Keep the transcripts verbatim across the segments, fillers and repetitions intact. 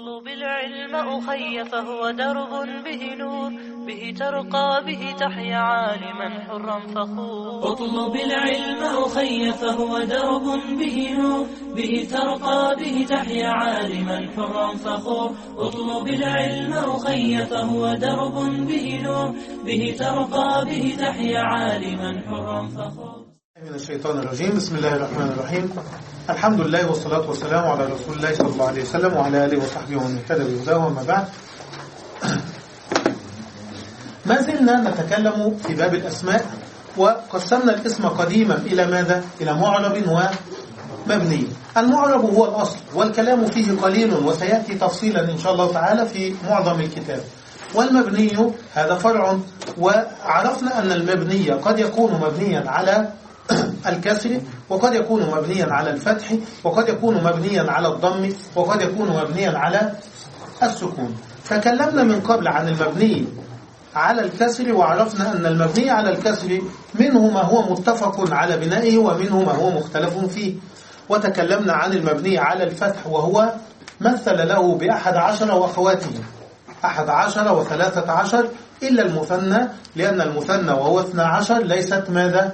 اطلب العلم أخي فهو درب به نور، به ترقى به تحيا عالما حرا فخور. اطلب العلم أخي فهو درب به نور، به ترقى به تحيا عالما حرا فخور. اطلب العلم أخي فهو درب به نور، به ترقى به تحيا عالما حرا فخور. من الشيطان الرجيم. بسم الله الرحمن الرحيم. الحمد لله والصلاة والسلام على رسول الله صلى الله عليه وسلم وعلى آله وصحبه ومن اهتدى بهداه. وما بعد، ما زلنا نتكلم في باب الأسماء، وقسمنا الاسم قديما إلى ماذا؟ إلى معرب ومبني. المعرب هو الأصل والكلام فيه قليل، وسيأتي تفصيلا إن شاء الله تعالى في معظم الكتاب. والمبني هذا فرع، وعرفنا أن المبني قد يكون مبنيا على الكسر، وقد يكون مبنيا على الفتح، وقد يكون مبنيا على الضم، وقد يكون مبنيا على السكون. تكلمنا من قبل عن المبني على الكسر، وعرفنا أن المبني على الكسر منه ما هو متفق على بنائه ومنه ما هو مختلف فيه. وتكلمنا عن المبني على الفتح، وهو مثل له بأحد عشر وأخواته، أحد عشر وثلاثة عشر إلا المثنى، لأن المثنى وهو اثنى عشر ليست ماذا؟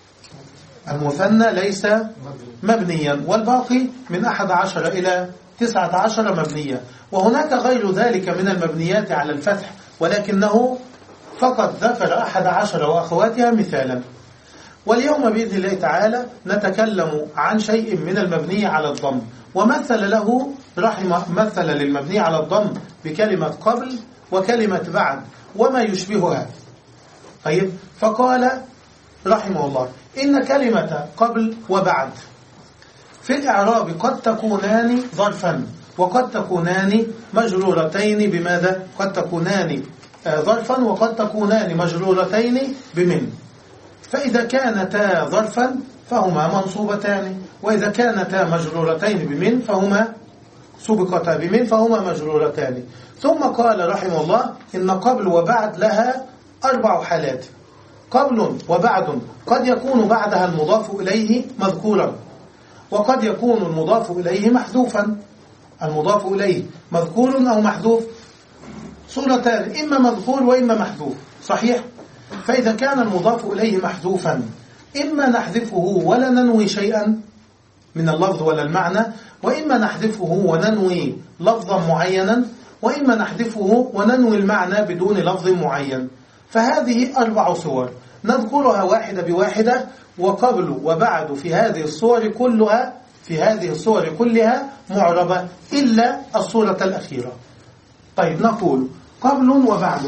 المثنى ليس مبنيا، والباقي من أحد عشر إلى تسعة عشر مبنيا. وهناك غير ذلك من المبنيات على الفتح، ولكنه فقط ذكر أحد عشر وأخواتها مثالا. واليوم بإذن الله تعالى نتكلم عن شيء من المبني على الضم، ومثل له رحمه مثل للمبني على الضم بكلمة قبل وكلمة بعد وما يشبهها. طيب، فقال رحمه الله إن كلمة قبل وبعد في الإعراب قد تكونان ظرفا، وقد تكونان مجرورتين بماذا؟ قد تكونان ظرفا وقد تكونان مجرورتين بمن. فإذا كانتا ظرفا فهما منصوبتان، وإذا كانتا مجرورتين بمن فهما سبقتا بمن فهما مجرورتان. ثم قال رحمه الله إن قبل وبعد لها أربع حالات. قبل وبعد قد يكون بعدها المضاف إليه مذكورا، وقد يكون المضاف إليه محذوفا. المضاف إليه مذكور أو محذوف، صورتان، إما مذكور وإما محذوف، صحيح؟ فإذا كان المضاف إليه محذوفا إما نحذفه ولا ننوي شيئا من اللفظ ولا المعنى، وإما نحذفه وننوي لفظا معينا، وإما نحذفه وننوي المعنى بدون لفظ معين. فهذه أربع صور نذكرها واحدة بواحدة. وقبل وبعد في هذه الصور كلها في هذه الصور كلها معربة إلا الصورة الأخيرة. طيب، نقول قبل وبعد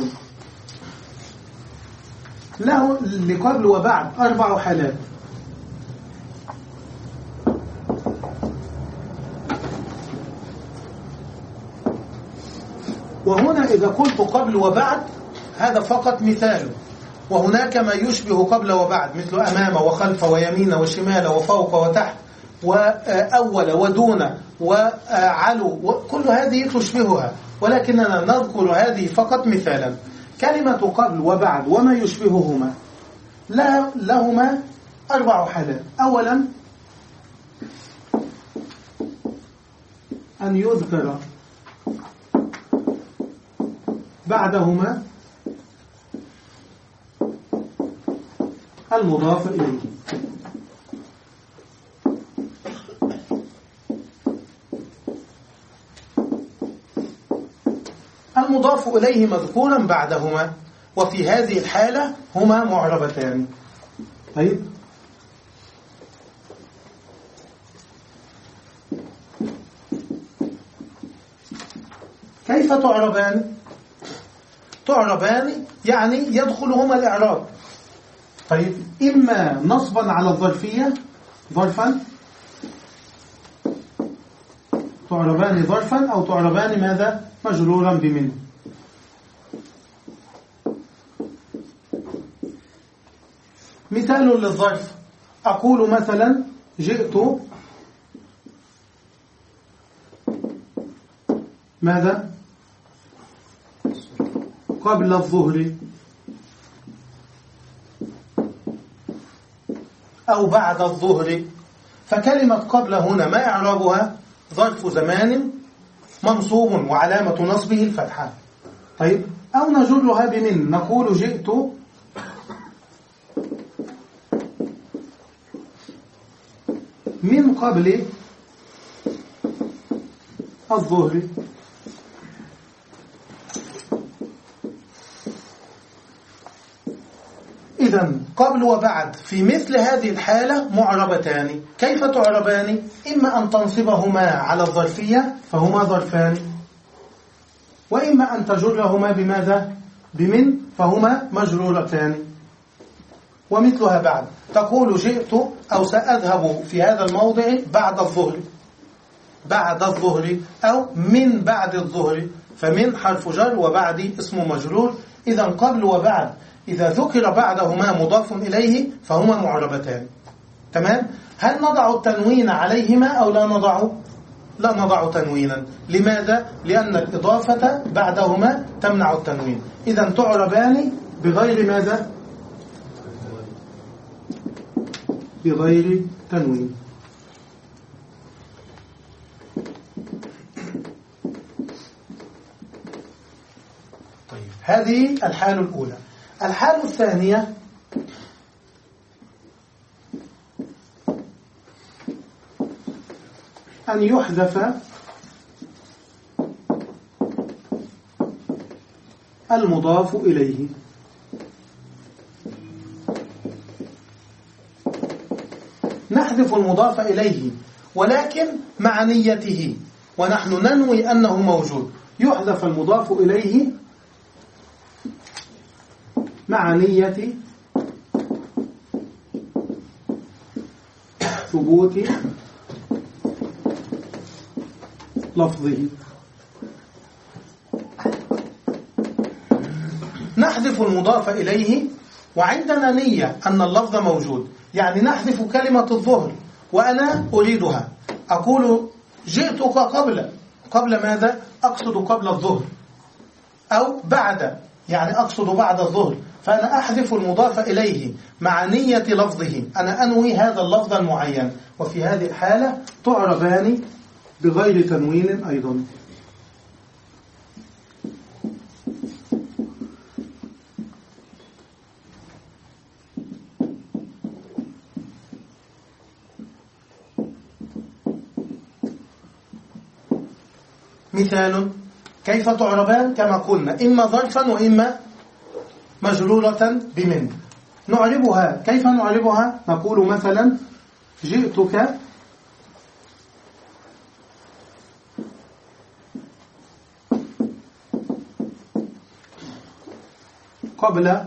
له لقبل وبعد أربع حالات. وهنا إذا قلت قبل وبعد هذا فقط مثال، وهناك ما يشبه قبل وبعد مثل أمام وخلف ويمين وشمال وفوق وتحت وأول ودون وعلو، وكل هذه تشبهها، ولكننا نذكر هذه فقط مثالا. كلمة قبل وبعد وما يشبههما لهما أربع حالات. أولا أن يذكر بعدهما المضاف إليه. المضاف إليه مذكورا بعدهما، وفي هذه الحالة هما معربتان. طيب، كيف تعربان؟ تعربان يعني يدخلهما الإعراب. طيب، إما نصبا على الظرفية، ظرفا، تعربان ظرفا، أو تعربان ماذا؟ مجرورا بمن. مثال للظرف، أقول مثلا جئت ماذا؟ قبل الظهر، أو بعد الظهر. فكلمة قبل هنا ما إعرابها؟ ظرف زمان منصوب وعلامة نصبه الفتحة. طيب أو نجرها بمن، نقول جئت من قبل الظهر. إذن قبل وبعد في مثل هذه الحالة معربتان. كيف تعربان؟ إما أن تنصبهما على الظرفية فهما ظرفان، وإما أن تجرهما بماذا؟ بمن، فهما مجرورتان. ومثلها بعد، تقول جئت أو سأذهب في هذا الموضع بعد الظهر، بعد الظهر أو من بعد الظهر، فمن حرف جر وبعد اسم مجرور. إذا قبل وبعد إذا ذكر بعدهما مضاف إليه فهما معربتان. تمام؟ هل نضع التنوين عليهما أو لا نضع؟ لا نضع تنوينا. لماذا؟ لأن الإضافة بعدهما تمنع التنوين. إذا تعربان بغير ماذا؟ بغير تنوين. طيب هذه الحالة الأولى. الحالة الثانية أن يحذف المضاف إليه. نحذف المضاف إليه ولكن مع نيته، ونحن ننوي أنه موجود. يحذف المضاف إليه مع نية ثبوت لفظه. نحذف المضاف إليه وعندنا نية أن اللفظ موجود، يعني نحذف كلمة الظهر وأنا أريدها، أقول جئتك قبل قبل ماذا؟ أقصد قبل الظهر، أو بعد يعني أقصد بعد الظهر، فأنا أحذف المضاف إليه مع نية لفظه، أنا أنوي هذا اللفظ المعين. وفي هذه الحالة تعربان بغير تنوين أيضا. مثال كيف تعربان؟ كما قلنا إما ظرفا وإما مجرورة بمن. نعربها، كيف نعربها؟ نقول مثلا جئتك قبل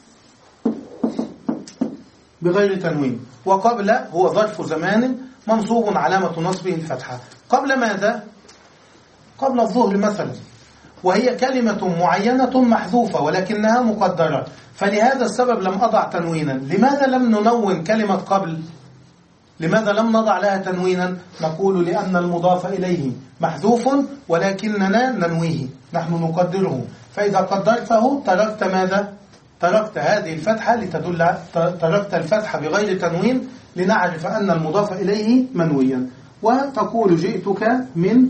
بغير تنوين. وقبل هو ظرف زمان منصوب علامة نصبه الفتحة. قبل ماذا؟ قبل الظهر مثلا، وهي كلمة معينة محذوفة ولكنها مقدرة، فلهذا السبب لم أضع تنوينا. لماذا لم ننون كلمة قبل؟ لماذا لم نضع لها تنوينا؟ نقول لأن المضاف إليه محذوف ولكننا ننويه، نحن نقدره، فإذا قدرته تركت ماذا؟ تركت هذه الفتحة لتدل، تركت الفتحة بغير تنوين لنعرف أن المضاف إليه منويا. وتقول جئتك من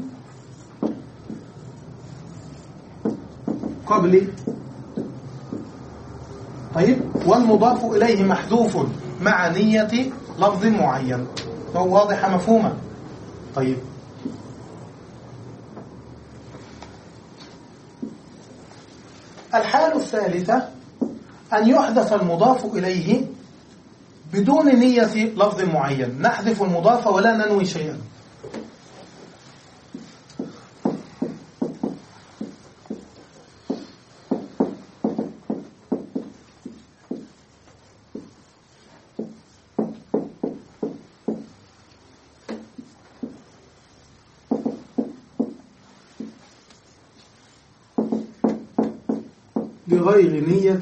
قبل. طيب والمضاف إليه محذوف مع نية لفظ معين. واضحة مفهومة؟ طيب الحالة الثالثة أن يحدث المضاف إليه بدون نية لفظ معين. نحذف المضاف ولا ننوي شيئا. بغير نية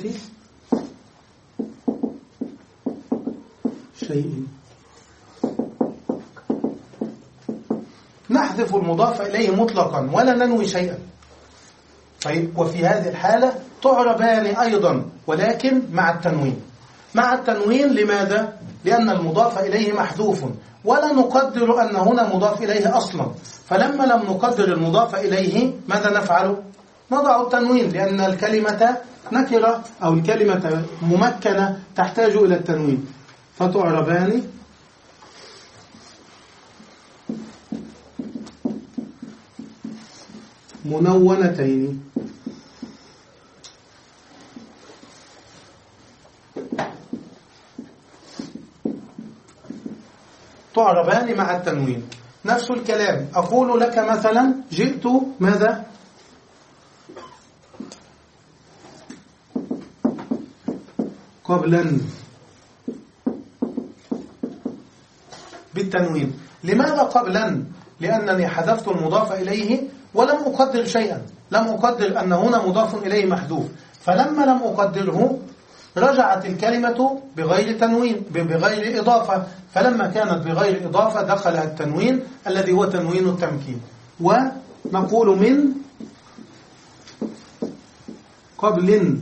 شيء. نحذف المضاف إليه مطلقا ولا ننوي شيئا. طيب وفي هذه الحالة تعربان أيضا ولكن مع التنوين. مع التنوين لماذا؟ لأن المضاف إليه محذوف ولا نقدر أن هنا مضاف إليه أصلا. فلما لم نقدر المضاف إليه ماذا نفعل؟ نضع التنوين، لأن الكلمة نكرة أو الكلمة ممكنة تحتاج إلى التنوين. فتعربان منونتين. تعربان مع التنوين. نفس الكلام أقول لك مثلا جئت ماذا؟ قبلا بالتنوين. لماذا قبلا؟ لأنني حذفت المضاف إليه ولم أقدر شيئا، لم أقدر أن هنا مضاف إليه محذوف. فلما لم أقدره رجعت الكلمة بغير تنوين بغير إضافة. فلما كانت بغير إضافة دخلها التنوين الذي هو تنوين التمكين. ونقول من قبل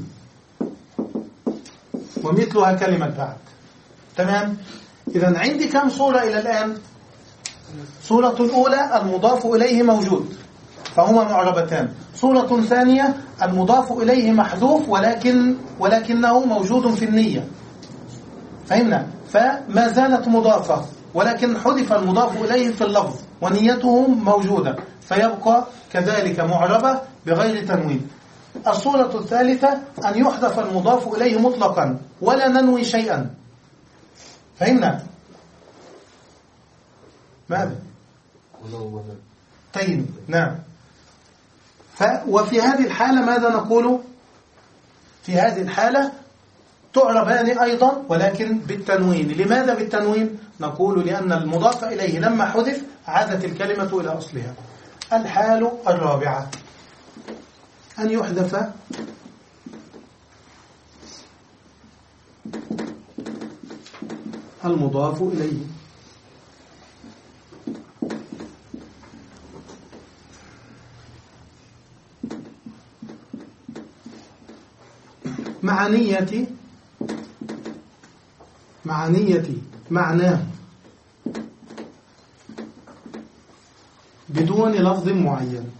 ومثلها كلمة بعد. تمام؟ إذن عندي كم صورة إلى الآن؟ صورة الأولى المضاف إليه موجود فهما معربتان. صورة ثانية المضاف إليه محذوف ولكن ولكنه موجود في النية. فهمنا؟ فما زالت مضافة ولكن حذف المضاف إليه في اللفظ ونيته موجودة فيبقى كذلك معربة بغير تنوين. الصورة الثالثة أن يحذف المضاف إليه مطلقا ولا ننوي شيئا. فهمنا؟ ماذا؟ طيب نعم. ف وفي هذه الحالة ماذا نقول؟ في هذه الحالة تعربان أيضا ولكن بالتنوين. لماذا بالتنوين؟ نقول لأن المضاف إليه لما حذف عادت الكلمة إلى أصلها. الحال الرابعة أن يحذف المضاف إليه مع نية مع نية معناه بدون لفظ معين.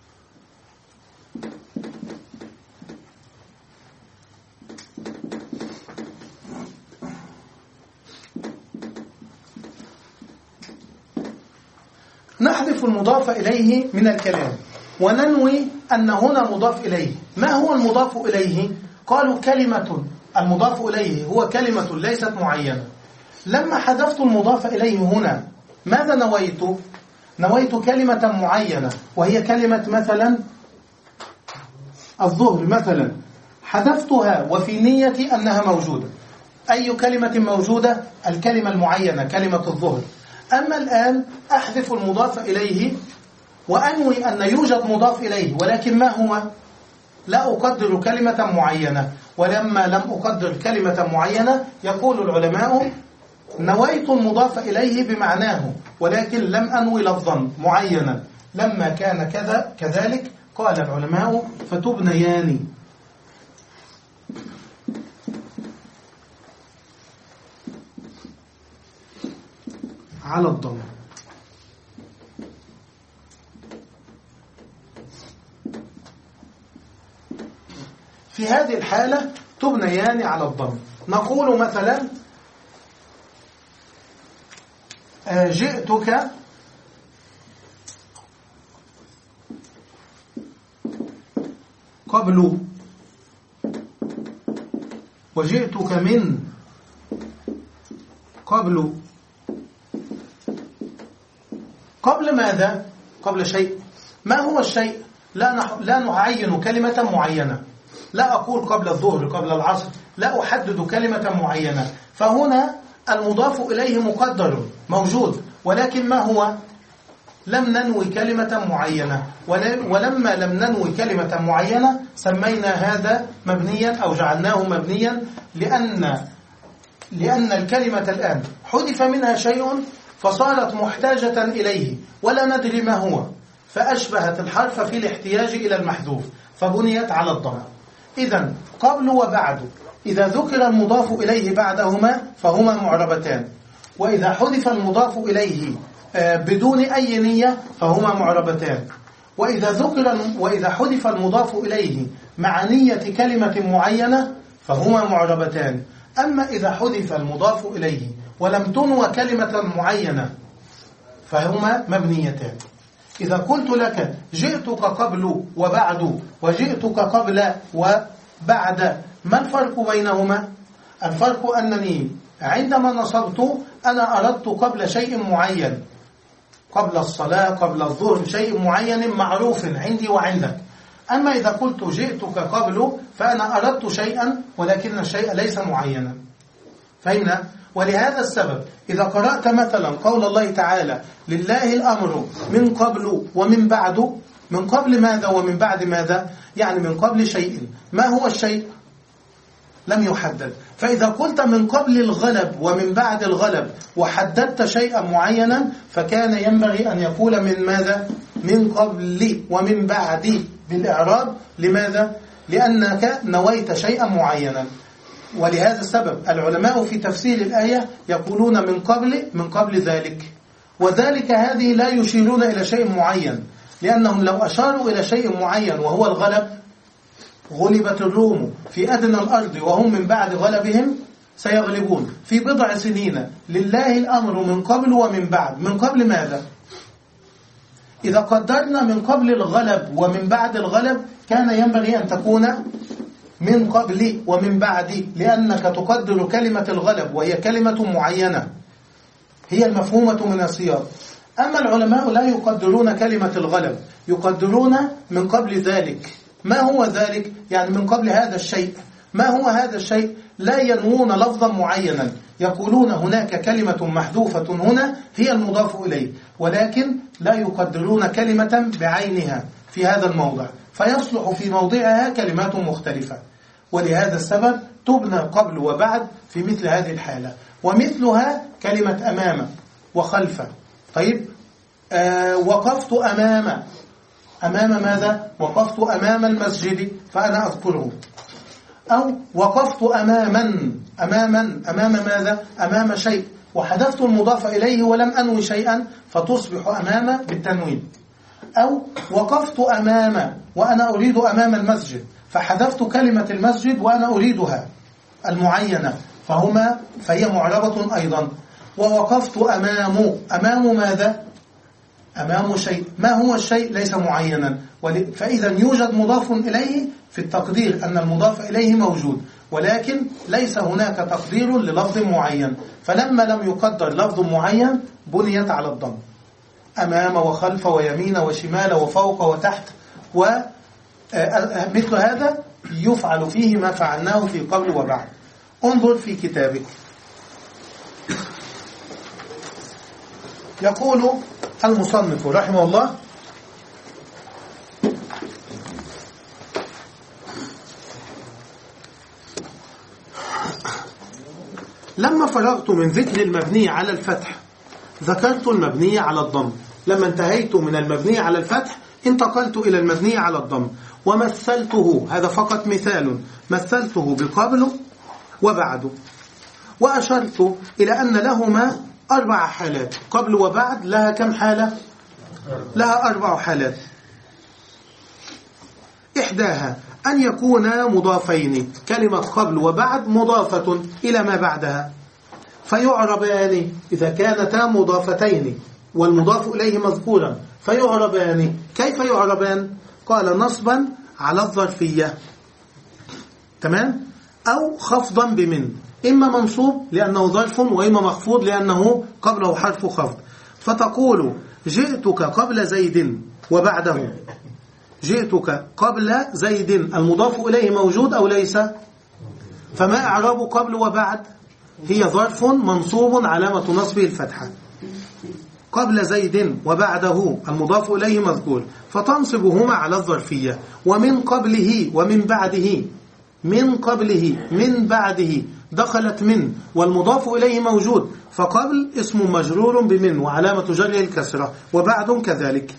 نحذف المضاف إليه من الكلام وننوي أن هنا مضاف إليه. ما هو المضاف إليه؟ قالوا كلمة. المضاف إليه هو كلمة ليست معينة. لما حذفت المضاف إليه هنا ماذا نويت؟ نويت كلمة معينة وهي كلمة مثلا الظهر مثلا، حذفتها وفي نيتي أنها موجودة. أي كلمة موجودة؟ الكلمة المعينة كلمة الظهر. أما الآن أحذف المضاف إليه وأنوي أن يوجد مضاف إليه ولكن ما هو؟ لا أقدر كلمة معينة. ولما لم أقدر كلمة معينة يقول العلماء نويت المضاف إليه بمعناه ولكن لم أنوي لفظا معينا. لما كان كذا كذلك قال العلماء فتبنيان على الضم. في هذه الحالة تبنيان على الضم. نقول مثلا جئتك قبل وجئتك من قبل. قبل ماذا؟ قبل شيء. ما هو الشيء؟ لا نح... لا نعين كلمة معينة. لا أقول قبل الظهر قبل العصر، لا أحدد كلمة معينة. فهنا المضاف إليه مقدر موجود ولكن ما هو؟ لم ننوي كلمة معينة. ولما لم ننوي كلمة معينة سمينا هذا مبنيا أو جعلناه مبنيا لأن لأن الكلمة الآن حذف منها شيء فصارت محتاجة إليه ولا ندري ما هو، فأشبهت الحرف في الاحتياج إلى المحذوف فبنيت على الضم. إذن قبل وبعد إذا ذكر المضاف إليه بعدهما فهما معربتان. وإذا حذف المضاف إليه بدون أي نية فهما معربتان. وإذا ذكر وإذا حذف المضاف إليه مع نية كلمة معينة فهما معربتان. أما إذا حذف المضاف إليه ولم تنوى كلمة معينة فهما مبنيتان. إذا قلت لك جئتك قبل وبعد وجئتك قبل وبعد، ما الفرق بينهما؟ الفرق أنني عندما نصبت أنا أردت قبل شيء معين، قبل الصلاة قبل الظهر، شيء معين معروف عندي وعندك. أما إذا قلت جئتك قبل فأنا أردت شيئا ولكن الشيء ليس معينا. فهمنا؟ ولهذا السبب إذا قرأت مثلا قول الله تعالى لله الأمر من قبل ومن بعد، من قبل ماذا ومن بعد ماذا؟ يعني من قبل شيء، ما هو الشيء؟ لم يحدد. فإذا قلت من قبل الغلب ومن بعد الغلب وحددت شيئا معينا فكان ينبغي أن يقول من ماذا؟ من قبل ومن بعد بالإعراب. لماذا؟ لأنك نويت شيئا معينا. ولهذا السبب العلماء في تفسير الآية يقولون من قبل من قبل ذلك، وذلك هذه لا يشيرون إلى شيء معين، لأنهم لو أشاروا إلى شيء معين وهو الغلب، غلبت الروم في أدنى الأرض وهم من بعد غلبهم سيغلبون في بضع سنين، لله الأمر من قبل ومن بعد. من قبل ماذا؟ إذا قدرنا من قبل الغلب ومن بعد الغلب كان ينبغي أن تكون من قبل ومن بعد، لأنك تقدر كلمة الغلب وهي كلمة معينة هي المفهومة من السياق. أما العلماء لا يقدرون كلمة الغلب، يقدرون من قبل ذلك. ما هو ذلك؟ يعني من قبل هذا الشيء. ما هو هذا الشيء؟ لا ينوون لفظا معينا، يقولون هناك كلمة محذوفة هنا هي المضاف إليه، ولكن لا يقدرون كلمة بعينها في هذا الموضع، فيصلح في موضعها كلمات مختلفة. ولهذا السبب تبنى قبل وبعد في مثل هذه الحالة. ومثلها كلمة أمام وخلف. طيب آه وقفت أمام، أمام ماذا؟ وقفت أمام المسجد فأنا أذكره. أو وقفت أماما، أماما أمام ماذا؟ أمام شيء، وحذفت المضاف إليه ولم أنوي شيئا فتصبح أمام بالتنوين. أو وقفت أمام وأنا أريد أمام المسجد فحذفت كلمة المسجد وأنا أريدها المعينة فهما فهي معربة أيضا. ووقفت أمام، أمام ماذا؟ أمام شيء، ما هو الشيء؟ ليس معينا. فإذا يوجد مضاف إليه في التقدير أن المضاف إليه موجود، ولكن ليس هناك تقدير للفظ معين، فلما لم يقدر لفظ معين بنيت على الضم. أمام وخلف ويمين وشمال وفوق وتحت، ومثل هذا يفعل فيه ما فعلناه في قبل وبعد. انظر في كتابك، يقول المصنف رحمه الله: لما فرغت من ذكر المبني على الفتح ذكرت المبني على الضم. لما انتهيت من المبني على الفتح انتقلت إلى المبني على الضم، ومثلته، هذا فقط مثال، مثلته بقبل وبعد، وأشرت إلى أن لهما أربع حالات. قبل وبعد لها كم حالة؟ لها أربع حالات. إحداها أن يكون مضافين، كلمة قبل وبعد مضافة إلى ما بعدها فيعربان إذا كانتا مضافتين والمضاف إليه مذكورا فيعربان. كيف يعربان؟ قال: نصبا على الظرفية، تمام؟ أو خفضا بمن، إما منصوب لأنه ظرف وإما مخفوض لأنه قبله حرف خفض. فتقول: جئتك قبل زيد وبعده. جئتك قبل زيد المضاف إليه موجود أو ليس؟ فما إعراب قبل وبعد؟ هي ظرف منصوب علامة نصبه الفتحة. قبل زيد وبعده المضاف إليه مذكور فتنصبهما على الظرفية. ومن قبله ومن بعده، من قبله من بعده دخلت من والمضاف إليه موجود، فقبل اسم مجرور بمن وعلامة جره الكسرة، وبعد كذلك،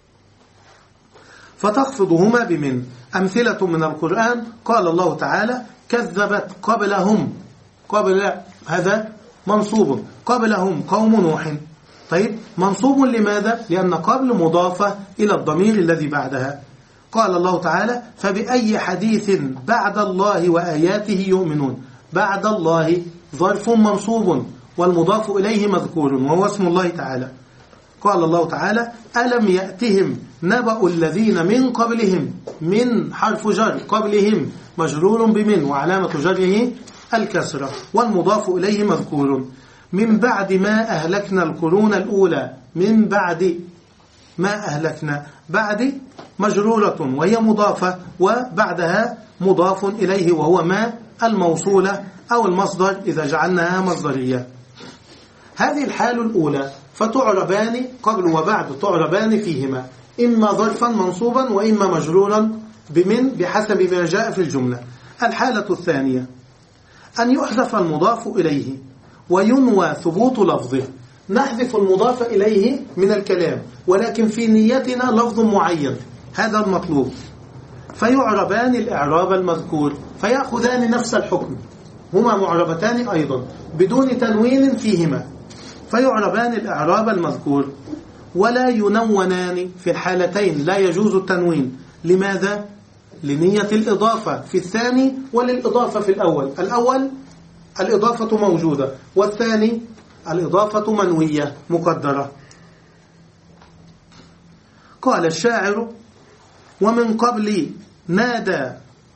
فتخفضهما بمن. أمثلة من القرآن: قال الله تعالى: كذبت قبلهم، قبل هذا منصوب، قبلهم قوم نوح. طيب منصوب لماذا؟ لأن قبل مضافة إلى الضمير الذي بعدها. قال الله تعالى فبأي حديث بعد الله وآياته يؤمنون. بعد الله ظرف منصوب والمضاف إليه مذكور وهو اسم الله تعالى. قال الله تعالى ألم يأتهم نبأ الذين من قبلهم. من حرف جر قبلهم مجرور بمن وعلامة جره الكسرة والمضاف إليه مذكور. من بعد ما أهلكنا القرون الأولى. من بعد ما أهلكنا بعد مجرورة وهي مضافة وبعدها مضاف إليه وهو ما الموصولة أو المصدر إذا جعلناها مصدرية. هذه الحال الأولى فتعربان قبل وبعد تعربان فيهما إما ظرفا منصوبا وإما مجرورا بمن بحسب ما جاء في الجملة. الحالة الثانية أن يحذف المضاف إليه وينوى ثبوت لفظه. نحذف المضاف إليه من الكلام ولكن في نيتنا لفظ معين هذا المطلوب فيعربان الإعراب المذكور فيأخذان نفس الحكم. هما معربتان أيضا بدون تنوين فيهما فيعربان الإعراب المذكور ولا ينونان في الحالتين. لا يجوز التنوين. لماذا؟ لنية الإضافة في الثاني وللإضافة في الأول. الأول الإضافة موجودة والثاني الإضافة منوية مقدرة. قال الشاعر ومن قبل نادى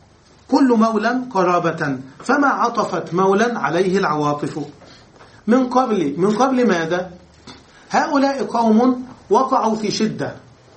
كل مولا قرابة فما عطفت مولا عليه العواطف. من قبل من قبل ماذا؟ هؤلاء قوم وقعوا في شدة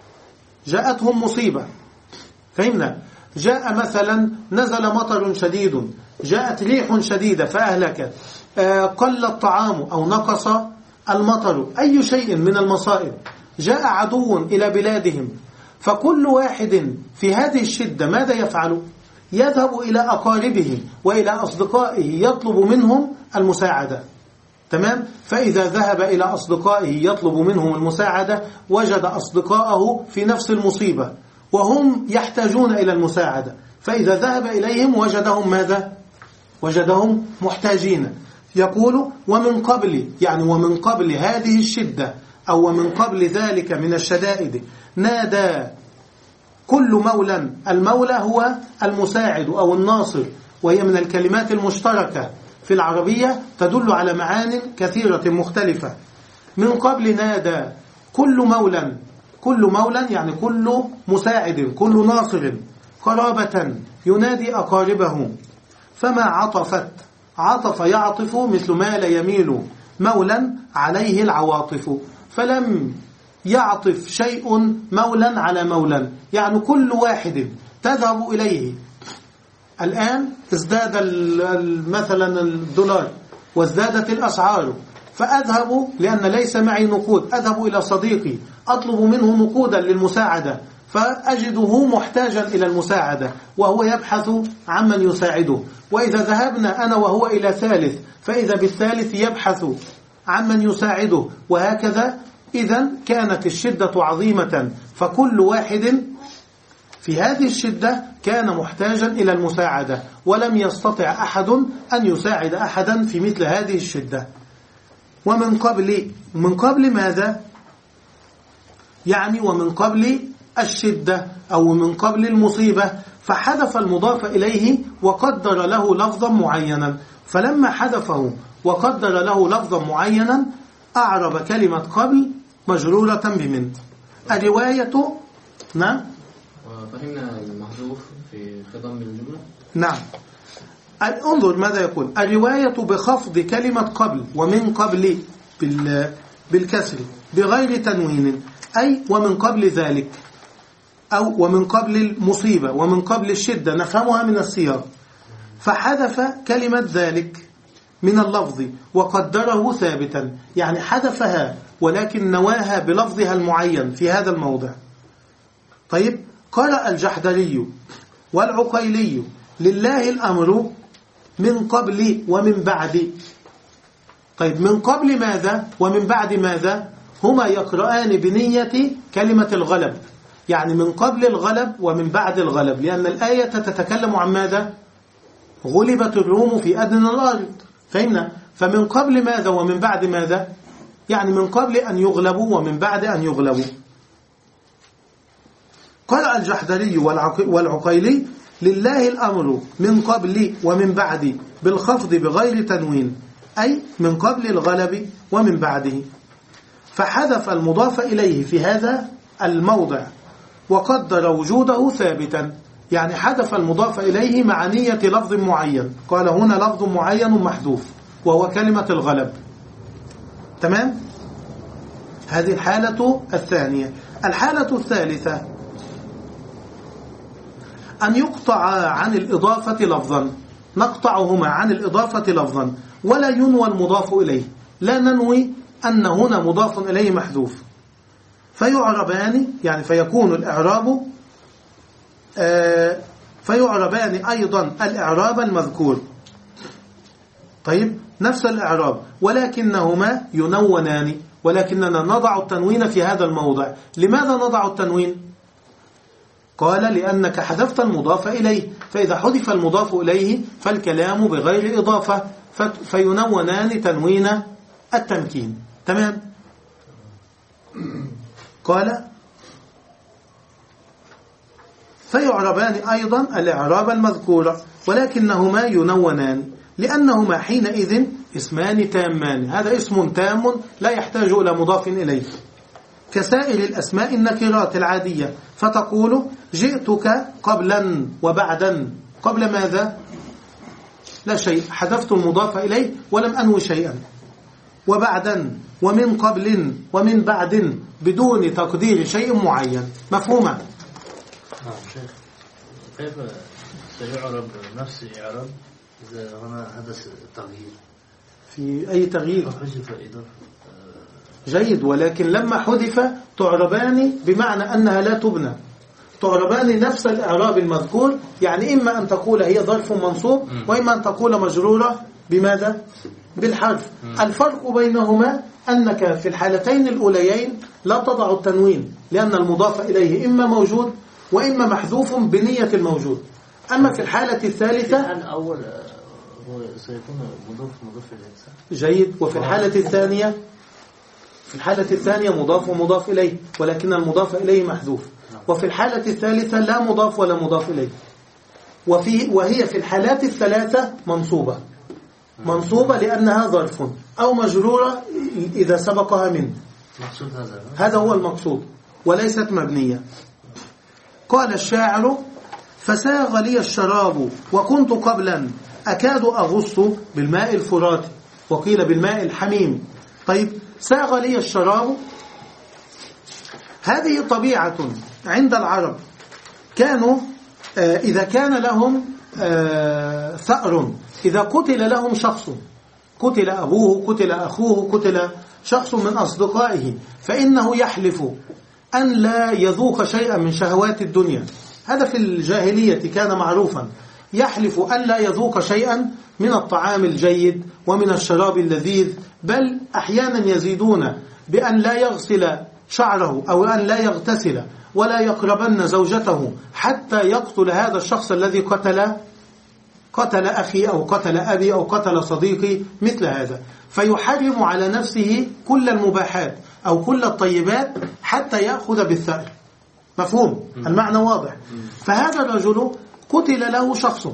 جاءتهم مصيبة. فهمنا؟ جاء مثلا نزل مطر شديد جاءت ريح شديدة فأهلكت قل الطعام أو نقص المطر أي شيء من المصائب. جاء عدو إلى بلادهم فكل واحد في هذه الشدة ماذا يفعل؟ يذهب إلى أقاربه وإلى أصدقائه يطلب منهم المساعدة. تمام؟ فإذا ذهب إلى أصدقائه يطلب منهم المساعدة وجد أصدقائه في نفس المصيبة وهم يحتاجون إلى المساعدة فإذا ذهب إليهم وجدهم ماذا؟ وجدهم محتاجين. يقول ومن قبل يعني ومن قبل هذه الشدة أو ومن قبل ذلك من الشدائد نادى كل مولى. المولى هو المساعد أو الناصر وهي من الكلمات المشتركة في العربية تدل على معان كثيرة مختلفة. من قبل نادى كل مولى. كل مولى يعني كل مساعد كل ناصر قرابة ينادي أقاربه. فما عطفت عطف يعطف مثل ما لا يميل مولا عليه العواطف فلم يعطف شيء مولا على مولا يعني كل واحد تذهب إليه. الآن ازداد مثلا الدولار وازدادت الأسعار فأذهب لأن ليس معي نقود أذهب إلى صديقي أطلب منه نقودا للمساعدة فأجده محتاجا إلى المساعدة وهو يبحث عمن يساعده. وإذا ذهبنا أنا وهو إلى ثالث فإذا بالثالث يبحث عمن يساعده وهكذا. إذن كانت الشدة عظيمة فكل واحد في هذه الشدة كان محتاجا إلى المساعدة ولم يستطع أحد أن يساعد أحدا في مثل هذه الشدة. ومن قبل من قبل ماذا؟ يعني ومن قبل الشدة أو من قبل المصيبة فحذف المضاف إليه وقدر له لفظا معينا. فلما حذفه وقدر له لفظا معينا أعرب كلمة قبل مجرورة بمن. الرواية نعم فهمنا المحذوف في خضم الجملة. نعم انظر ماذا يقول. الرواية بخفض كلمة قبل ومن قبل بالكسر بغير تنوين أي ومن قبل ذلك أو ومن قبل المصيبة ومن قبل الشدة نفهمها من السياق. فحذف كلمة ذلك من اللفظ وقدره ثابتا يعني حذفها ولكن نواها بلفظها المعين في هذا الموضع. طيب قرأ الجحدري والعقيلي لله الأمر من قبل ومن بعد. طيب من قبل ماذا ومن بعد ماذا؟ هما يقرآن بنية كلمة الغلب يعني من قبل الغلب ومن بعد الغلب لأن الآية تتكلم عن ماذا؟ غلبت الروم في أدنى الأرض فهمنا؟ فمن قبل ماذا ومن بعد ماذا؟ يعني من قبل أن يغلبوا ومن بعد أن يغلبوا. قال الجحدري والعقيلي لله الأمر من قبل ومن بعد بالخفض بغير تنوين، أي من قبل الغلب ومن بعده، فحذف المضاف إليه في هذا الموضع وقدر وجوده ثابتا، يعني حذف المضاف إليه مع نية لفظ معين. قال هنا لفظ معين محذوف وهو كلمة الغلب. تمام؟ هذه الحالة الثانية. الحالة الثالثة أن يقطع عن الإضافة لفظا، نقطعهما عن الإضافة لفظا ولا ينوى المضاف إليه، لا ننوي أن هنا مضاف إليه محذوف، فيعربان، يعني فيكون الإعراب آه فيعربان أيضا الإعراب المذكور. طيب، نفس الإعراب ولكنهما ينونان، ولكننا نضع التنوين في هذا الموضع. لماذا نضع التنوين؟ قال لأنك حذفت المضاف إليه، فإذا حذف المضاف إليه فالكلام بغير إضافة، فينونان تنوين التمكين. تمام؟ قال فيعربان أيضا الإعراب المذكور ولكنهما ينونان لأنهما حينئذ اسمان تامان. هذا اسم تام لا يحتاج إلى مضاف إليه، كسائر الأسماء النكرات العادية، فتقول جئتك قبلا وبعدا. قبل ماذا؟ لا شيء، حذفت المضاف إليه ولم أنوي شيئا. وبعدا ومن قبل ومن بعد بدون تقدير شيء معين. مفهومة؟ نعم شيخ. كيف سيعرب نفس الإعراب إذا هنا حدث تغيير؟ في أي تغيير؟ حذف إضافة. جيد، ولكن لما حذف تعربان بمعنى أنها لا تبنى، تعربان نفس الإعراب المذكور، يعني إما أن تقول هي ظرف منصوب وإما أن تقول مجرورة بماذا؟ بالحرف. الفرق بينهما أنك في الحالتين الأوليين لا تضع التنوين، لأن المضاف إليه إما موجود وإما محذوف بنية الموجود. أما في الحالة الثالثة الأول هو سيكون مضاف مضاف إليه. جيد. وفي الحالة الثانية في الحالة الثانية مضاف ومضاف إليه، ولكن المضاف إليه محذوف. وفي الحالة الثالثة لا مضاف ولا مضاف إليه. وفي وهي في الحالات الثلاثة منصوبة، منصوبة لأنها ظرف، أو مجرورة إذا سبقها من. هذا هذا هو المقصود، وليست مبنية. قال الشاعر فساغ لي الشراب وكنت قبلا أكاد أغص بالماء الفرات، وقيل بالماء الحميم. طيب، ساغ لي الشراب، هذه طبيعة عند العرب. كانوا آه إذا كان لهم آه ثأر، إذا قتل لهم شخص، قتل أبوه، قتل أخوه، قتل شخص من أصدقائه، فإنه يحلف أن لا يذوق شيئا من شهوات الدنيا. هذا في الجاهلية كان معروفا، يحلف أن لا يذوق شيئا من الطعام الجيد ومن الشراب اللذيذ، بل أحيانا يزيدون بأن لا يغسل شعره أو أن لا يغتسل ولا يقربن زوجته حتى يقتل هذا الشخص الذي قتل قتل أخي أو قتل أبي أو قتل صديقي، مثل هذا. فيحرم على نفسه كل المباحات أو كل الطيبات حتى يأخذ بالثأر. مفهوم؟ المعنى واضح. فهذا الرجل قتل له شخص،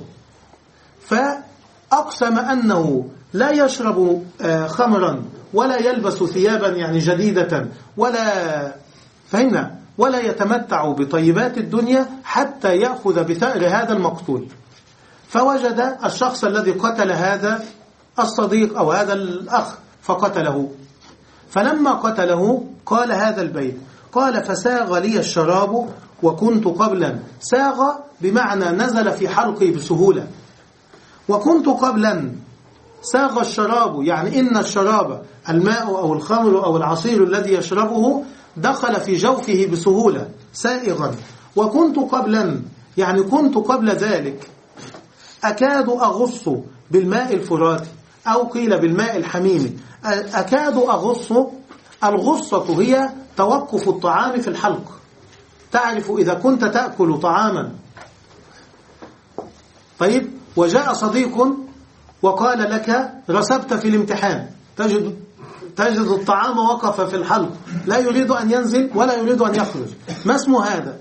فأقسم أنه لا يشرب خمرا ولا يلبس ثيابا يعني جديدة ولا فهمنا ولا يتمتع بطيبات الدنيا حتى يأخذ بثأر هذا المقتول. فوجد الشخص الذي قتل هذا الصديق أو هذا الأخ فقتله. فلما قتله قال هذا البيت، قال فساغ لي الشراب وكنت قبلا. ساغ بمعنى نزل في حلقي بسهولة، وكنت قبلا ساغ الشراب، يعني إن الشراب الماء أو الخمر أو العصير الذي يشربه دخل في جوفه بسهولة سائغا. وكنت قبلا يعني كنت قبل ذلك أكاد أغص بالماء الفرات، أو قيل بالماء الحميم. أكاد أغص، الغصة هي توقف الطعام في الحلق. تعرف إذا كنت تأكل طعاما، طيب، وجاء صديق وقال لك رسبت في الامتحان، تجد تجد الطعام وقف في الحلق لا يريد أن ينزل ولا يريد أن يخرج، ما اسم هذا؟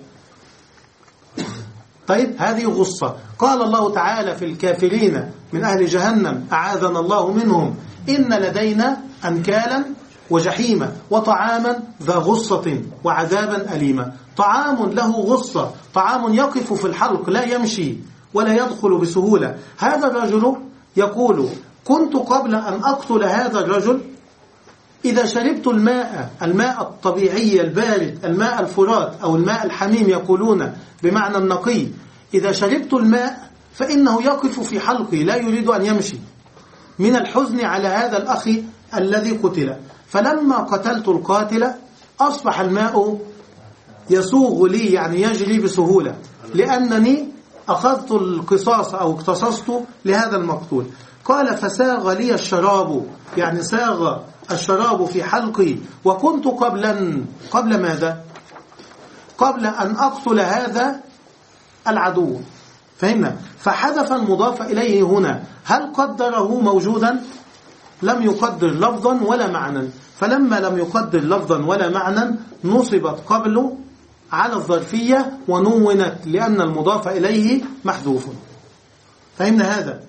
طيب هذه غصة. قال الله تعالى في الكافرين من أهل جهنم أعاذنا الله منهم إن لدينا أنكالا وجحيما وطعاما ذا غصة وعذابا أليما. طعام له غصة، طعام يقف في الحلق لا يمشي ولا يدخل بسهولة. هذا الرجل يقول كنت قبل أن أقتل هذا الرجل إذا شربت الماء الماء الطبيعي البارد، الماء الفرات أو الماء الحميم يقولون بمعنى النقي، إذا شربت الماء فإنه يقف في حلقي لا يريد أن يمشي من الحزن على هذا الأخ الذي قتل. فلما قتلت القاتل أصبح الماء يسوغ لي، يعني يجري بسهولة، لأنني أخذت القصاص أو اقتصصت لهذا المقتول. قال فساغ لي الشراب، يعني ساغ الشراب في حلقي، وكنت قبلا قبل ماذا؟ قبل أن أقتل هذا العدو. فهمنا؟ فحذف المضاف إليه هنا. هل قدره موجودا؟ لم يقدر لفظا ولا معنى، فلما لم يقدر لفظا ولا معنى نصبت قبله على الظرفية ونونت لأن المضاف إليه محذوف. فهمنا هذا؟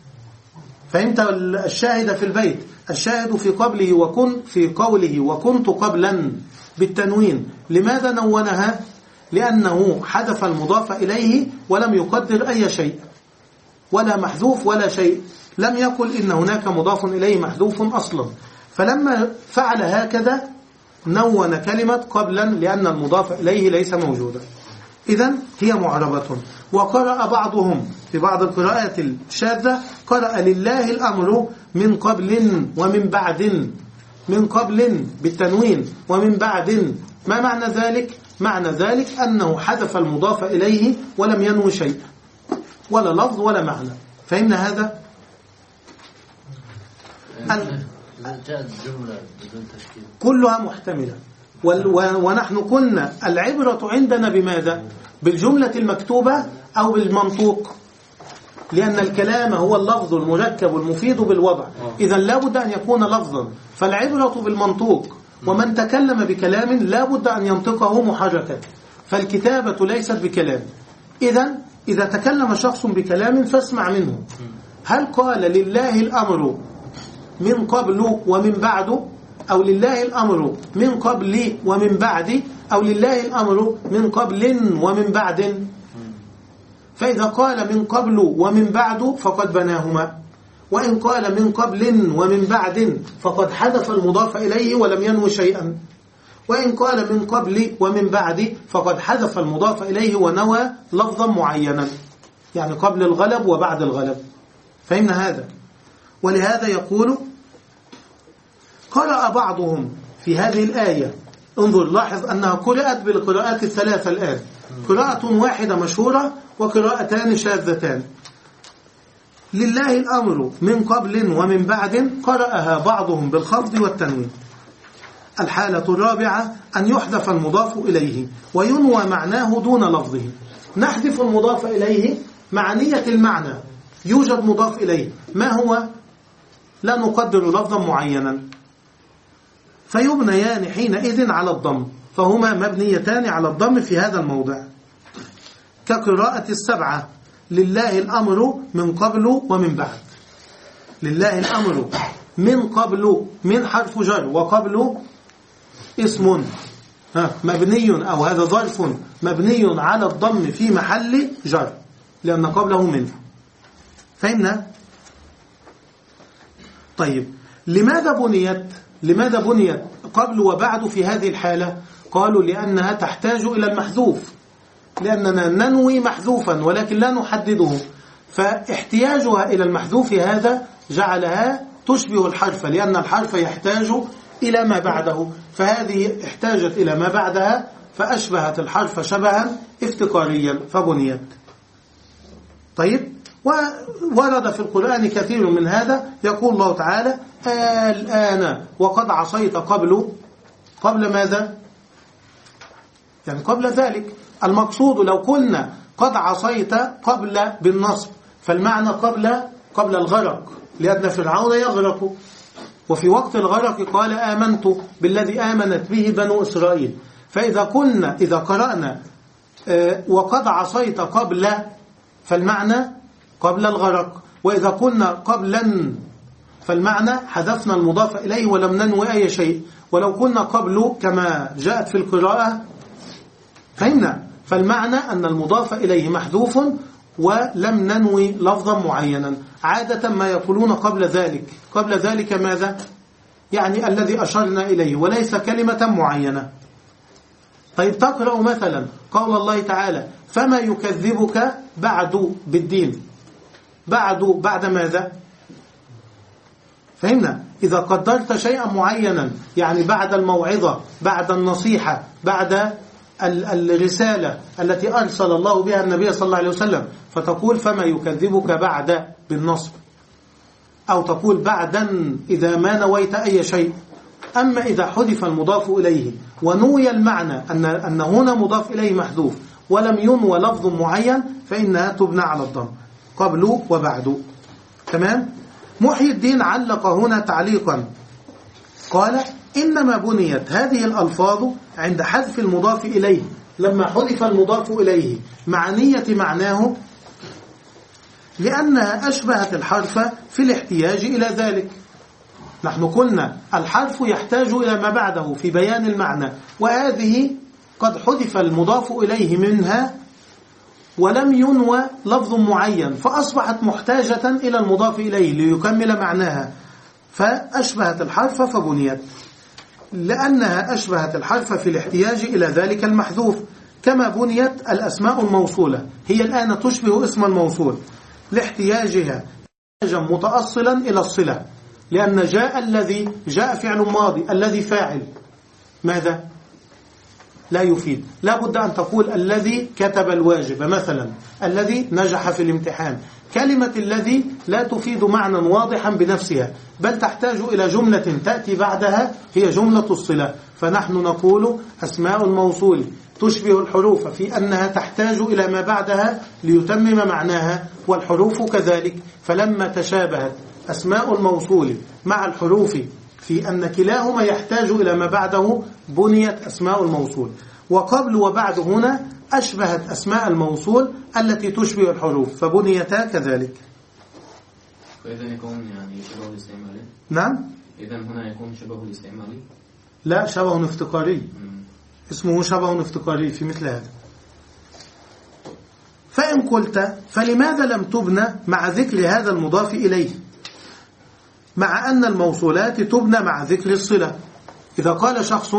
فهمت الشاهد في البيت؟ الشاهد في قبله وكن في قوله وكنت قبلا بالتنوين. لماذا نونها؟ لأنه حذف المضاف إليه ولم يقدر أي شيء، ولا محذوف ولا شيء، لم يقل إن هناك مضاف إليه محذوف أصلا. فلما فعل هكذا نون كلمة قبلا لأن المضاف إليه ليس موجودا. إذن هي معربة. وقرأ بعضهم في بعض القراءات الشاذة قرأ لله الأمر من قبل ومن بعد، من قبل بالتنوين ومن بعد. ما معنى ذلك؟ معنى ذلك أنه حذف المضاف إليه ولم ينوي شيء ولا لفظ ولا معنى. فهمنا هذا؟ كلها محتملة. ونحن كنا العبرة عندنا بماذا؟ بالجملة المكتوبة أو بالمنطوق، لأن الكلام هو اللفظ المركب المفيد بالوضع، إذا لابد أن يكون لفظا. فالعبرة بالمنطوق، ومن تكلم بكلام لابد أن ينطقه محركا، فالكتابة ليست بكلام. إذا إذا تكلم شخص بكلام فاسمع منه. هل قال لله الأمر من قبل ومن بعد، أو لله الأمر من قبل ومن بعد، أو لله الأمر من قبل ومن بعد؟ فإذا قال من قبل ومن بعد فقد بناهما، وإن قال من قبل ومن بعد فقد حذف المضاف إليه ولم ينوي شيئا، وإن قال من قبل ومن بعد فقد حذف المضاف إليه ونوى لفظا معينا، يعني قبل الغلب وبعد الغلب. فهمنا هذا؟ ولهذا يقول قرأ بعضهم في هذه الآية. انظر لاحظ أنها قرأت بالقراءات الثلاثة الآن، قراءة واحدة مشهورة وقراءتان شاذتان. لله الأمر من قبل ومن بعد قرأها بعضهم بالخفض والتنوين. الحالة الرابعة أن يحذف المضاف إليه وينوى معناه دون لفظه. نحذف المضاف إليه معنية المعنى، يوجد مضاف إليه، ما هو؟ لا نقدر لفظا معينا، فيبنيان حينئذ على الضم، فهما مبنيتان على الضم في هذا الموضع، كقراءة السبعة لله الأمر من قبل ومن بعد. لله الأمر من قبل، من حرف جر، وقبل اسم مبني أو هذا ظرف مبني على الضم في محل جر لأن قبله منه. فهمنا؟ طيب لماذا بنيت لماذا بنيت قبل وبعد في هذه الحالة؟ قالوا لأنها تحتاج إلى المحذوف، لأننا ننوي محذوفا ولكن لا نحدده، فاحتياجها إلى المحذوف هذا جعلها تشبه الحرف، لأن الحرف يحتاج إلى ما بعده، فهذه احتاجت إلى ما بعدها فأشبهت الحرف شبها افتقاريا فبنيت. طيب، وورد في القرآن كثير من هذا. يقول الله تعالى الآن وقد عصيت قبل. قبل ماذا؟ يعني قبل ذلك. المقصود لو قلنا قد عصيت قبل بالنصب فالمعنى قبل قبل الغرق، لأن فرعون يغرق، وفي وقت الغرق قال آمنت بالذي آمنت به بنو إسرائيل. فإذا كنا إذا قرأنا وقد عصيت قبل، فالمعنى قبل الغرق، وإذا كنا قبلا فالمعنى حذفنا المضاف إليه ولم ننوي أي شيء، ولو كنا قبل كما جاءت في القراءة فهمنا، فالمعنى أن المضاف إليه محذوف ولم ننوي لفظا معينا. عادة ما يقولون قبل ذلك، قبل ذلك ماذا؟ يعني الذي أشرنا إليه وليس كلمة معينة. طيب تقرأ مثلا قول الله تعالى فما يكذبك بعد بالدين، بعد بعد ماذا؟ فهمنا، إذا قدرت شيئا معينا يعني بعد الموعظة، بعد النصيحة، بعد الرسالة التي أرسل الله بها النبي صلى الله عليه وسلم، فتقول فما يكذبك بعد بالنصب، أو تقول بعدا إذا ما نويت أي شيء. أما إذا حذف المضاف إليه ونوي المعنى أن أن هنا مضاف إليه محذوف ولم ينوى لفظ معين فإنها تبنى على الضم قبل وبعد. تمام؟ محي الدين علق هنا تعليقا قال إنما بنيت هذه الألفاظ عند حذف المضاف إليه، لما حذف المضاف إليه مع نية معناه، لأنها أشبهت الحرف في الاحتياج إلى ذلك. نحن قلنا الحرف يحتاج إلى ما بعده في بيان المعنى، وهذه قد حذف المضاف إليه منها ولم ينوى لفظ معين، فأصبحت محتاجة إلى المضاف إليه ليكمل معناها، فأشبهت الحرف فبنيت، لأنها أشبهت الحرف في الاحتياج إلى ذلك المحذوف، كما بنيت الأسماء الموصولة، هي الآن تشبه اسم الموصول لاحتياجها احتياجا متأصلا إلى الصلة، لأن جاء الذي جاء فعل ماضي، الذي فاعل ماذا؟ لا يفيد، لا بد أن تقول الذي كتب الواجب مثلا، الذي نجح في الامتحان. كلمة الذي لا تفيد معنى واضحا بنفسها، بل تحتاج إلى جملة تأتي بعدها هي جملة الصلة. فنحن نقول أسماء الموصول تشبه الحروف في أنها تحتاج إلى ما بعدها ليتمم معناها، والحروف كذلك. فلما تشابهت أسماء الموصول مع الحروف في أن كلاهما يحتاج إلى ما بعده بنيت أسماء الموصول. وقبل وبعد هنا أشبهت أسماء الموصول التي تشبه الحروف فبنيتا كذلك. فإذا يكون يعني شبه الاستعمالي؟ نعم، إذا هنا يكون شبه الاستعمالي؟ لا، شبه افتقاري، اسمه شبه افتقاري في مثل هذا. فإن قلت فلماذا لم تبنى مع ذكر هذا المضاف إليه، مع أن الموصولات تبنى مع ذكر الصلة؟ إذا قال شخص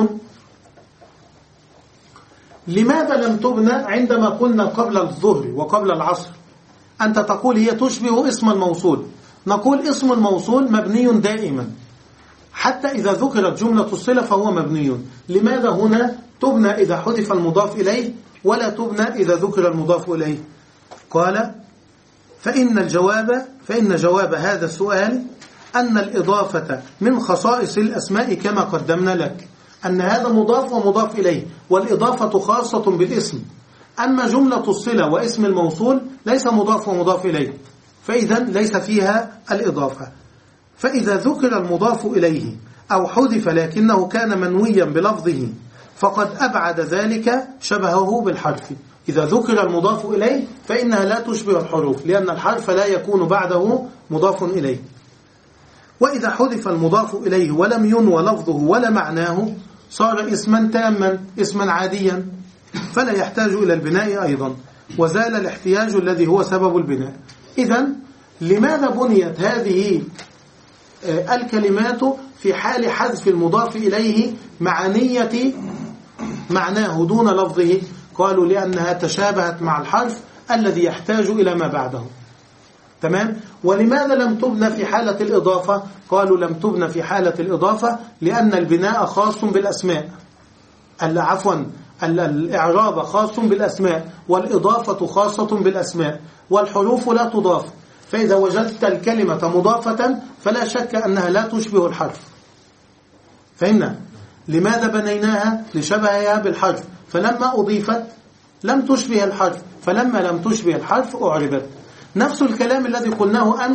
لماذا لم تبنى عندما قلنا قبل الظهر وقبل العصر، أنت تقول هي تشبه اسم الموصول. نقول اسم الموصول مبني دائما، حتى إذا ذكرت جملة الصلة فهو مبني. لماذا هنا تبنى إذا حذف المضاف إليه ولا تبنى إذا ذكر المضاف إليه؟ قال فإن الجواب فإن جواب هذا السؤال أن الإضافة من خصائص الأسماء كما قدمنا لك، أن هذا مضاف ومضاف إليه، والإضافة خاصة بالاسم. أما جملة الصلة واسم الموصول ليس مضاف ومضاف إليه، فإذا ليس فيها الإضافة. فإذا ذكر المضاف إليه أو حذف لكنه كان منويا بلفظه فقد أبعد ذلك شبهه بالحرف. إذا ذكر المضاف إليه فإنها لا تشبه الحروف، لأن الحرف لا يكون بعده مضاف إليه. وإذا حذف المضاف إليه ولم ينوى لفظه ولا معناه صار اسما تاما، اسما عاديا، فلا يحتاج إلى البناء أيضا، وزال الاحتياج الذي هو سبب البناء. إذن لماذا بنيت هذه الكلمات في حال حذف المضاف إليه مع نية معناه دون لفظه؟ قالوا لأنها تشابهت مع الحرف الذي يحتاج إلى ما بعده. تمام. ولماذا لم تبنى في حالة الإضافة؟ قالوا لم تبنى في حالة الإضافة لأن البناء خاص بالأسماء، عفوا الإعراب خاص بالأسماء، والإضافة خاصة بالأسماء، والحروف لا تضاف. فإذا وجدت الكلمة مضافة فلا شك أنها لا تشبه الحرف. فهمنا لماذا بنيناها؟ لشبهها بالحرف، فلما أضيفت لم تشبه الحرف، فلما لم تشبه الحرف أعربت. نفس الكلام الذي قلناه أمس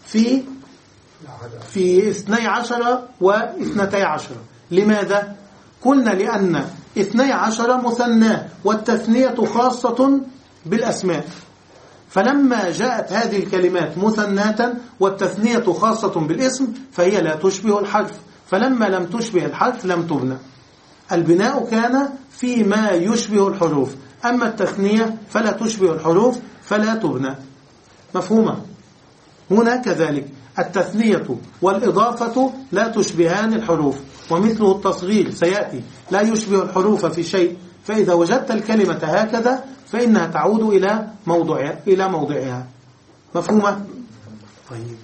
في في اثني عشر واثنتي عشر. لماذا؟ قلنا لأن اثني عشر مثنى والتثنية خاصة بالأسماء، فلما جاءت هذه الكلمات مثناة والتثنية خاصة بالاسم فهي لا تشبه الحرف، فلما لم تشبه الحرف لم تبنى. البناء كان فيما يشبه الحروف، أما التثنية فلا تشبه الحروف فلا تبنى. مفهومة؟ هنا كذلك التثنية والإضافة لا تشبهان الحروف، ومثله التصغير سيأتي لا يشبه الحروف في شيء، فإذا وجدت الكلمة هكذا فإنها تعود إلى موضعها إلى موضعها. مفهومة؟ طيب.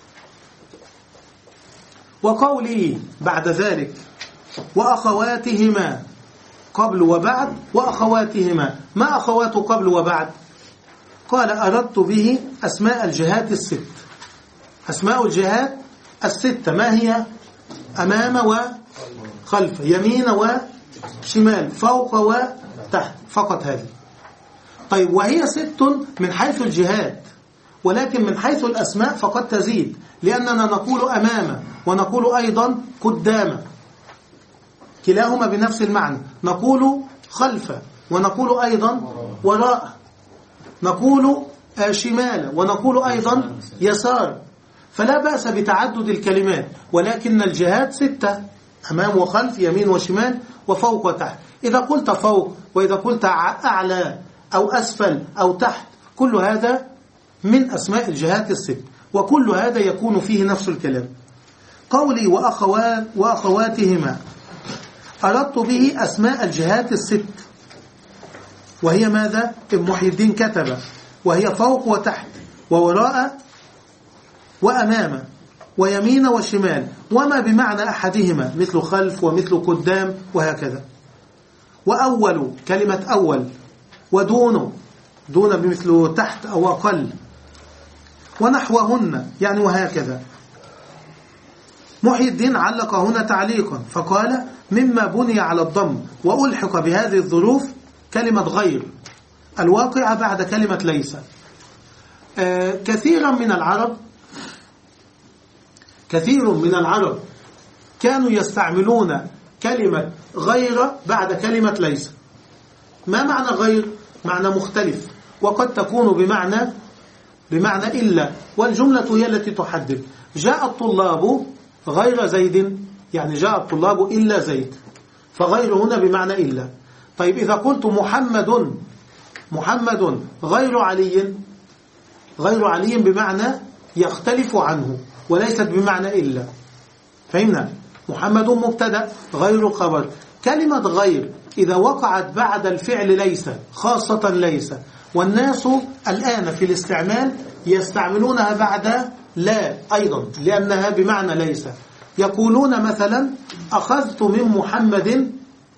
وقولي بعد ذلك وأخواتهما قبل وبعد. وأخواتهما، ما أخوات قبل وبعد؟ قال أردت به أسماء الجهات الست. أسماء الجهات الستة ما هي؟ أمام وخلف، يمين وشمال، فوق وتحت، فقط هذه. طيب، وهي ست من حيث الجهات، ولكن من حيث الأسماء فقد تزيد، لأننا نقول أمام ونقول أيضا قدام، كلاهما بنفس المعنى. نقول خلف ونقول أيضا وراء، نقول شمال ونقول أيضا يسار، فلا بأس بتعدد الكلمات، ولكن الجهات ستة: أمام وخلف، يمين وشمال، وفوق وتحت. إذا قلت فوق وإذا قلت أعلى أو أسفل أو تحت، كل هذا من أسماء الجهات الست، وكل هذا يكون فيه نفس الكلام. قولي وأخوات وأخواتهما أردت به أسماء الجهات الست، وهي ماذا؟ ابن محي الدين كتب: وهي فوق وتحت ووراء وأمام ويمين وشمال، وما بمعنى أحدهما مثل خلف ومثل قدام وهكذا. وأول كلمة أول، ودون دون بمثل تحت أو أقل، ونحوهن يعني وهكذا. محي الدين علق هنا تعليقا فقال: مما بني على الضم وألحق بهذه الظروف كلمة غير الواقعة بعد كلمة ليس. آه كثيرا من العرب كثير من العرب كانوا يستعملون كلمة غير بعد كلمة ليس. ما معنى غير؟ معنى مختلف، وقد تكون بمعنى بمعنى إلا، والجملة هي التي تحدد. جاء الطلاب غير زيد، يعني جاء الطلاب إلا زيد، فغير هنا بمعنى إلا. طيب، إذا قلت محمد محمد غير علي، غير علي بمعنى يختلف عنه وليست بمعنى إلا. فهمنا؟ محمد مبتدأ غير خبر. كلمة غير إذا وقعت بعد الفعل ليس، خاصة ليس، والناس الآن في الاستعمال يستعملونها بعد لا أيضا لأنها بمعنى ليس. يقولون مثلا: أخذت من محمد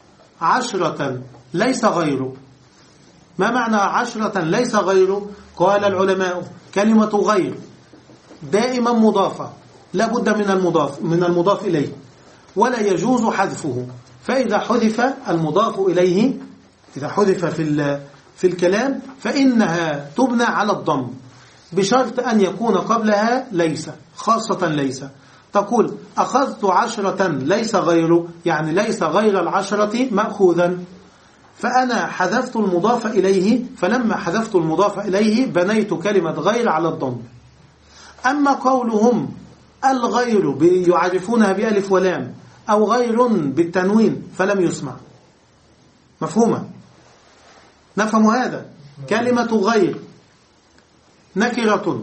عشرة ليس غيره. ما معنى عشرة ليس غيره؟ قال العلماء: كلمة غير دائما مضافة، لا بد من المضاف من المضاف إليه، ولا يجوز حذفه. فإذا حذف المضاف إليه، إذا حذف في في الكلام فإنها تبنى على الضم، بشرط أن يكون قبلها ليس، خاصة ليس. تقول: أخذت عشرة ليس غيره، يعني ليس غير العشرة مأخوذا، فأنا حذفت المضاف إليه، فلما حذفت المضاف إليه بنيت كلمة غير على الضم. أما قولهم الغير يعرفونها بألف ولام أو غير بالتنوين فلم يسمع. مفهومة؟ نفهم هذا. كلمة غير نكرة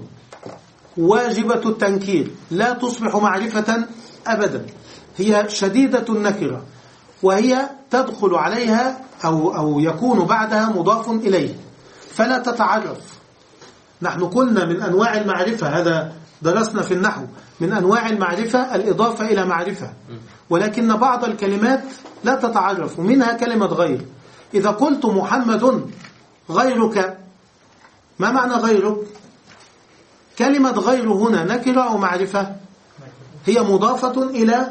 واجبة التنكير، لا تصبح معرفة أبدا، هي شديدة النكرة، وهي تدخل عليها أو, أو يكون بعدها مضاف إليه، فلا تتعرف. نحن قلنا من أنواع المعرفة، هذا درسنا في النحو، من أنواع المعرفة الإضافة إلى معرفة، ولكن بعض الكلمات لا تتعرف، ومنها كلمة غير. إذا قلت محمد غيرك، ما معنى غيرك؟ كلمة غير هنا نكرة أو معرفة؟ هي مضافة إلى